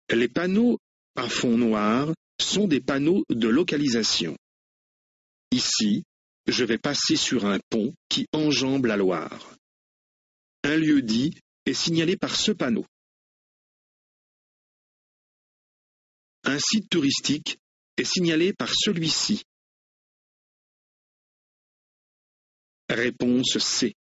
Les panneaux à fond noir sont des panneaux de localisation. Ici, je vais passer sur un pont qui enjambe la Loire. Un lieu-dit est signalé par ce panneau. Un site touristique est signalé par celui-ci. Réponse C.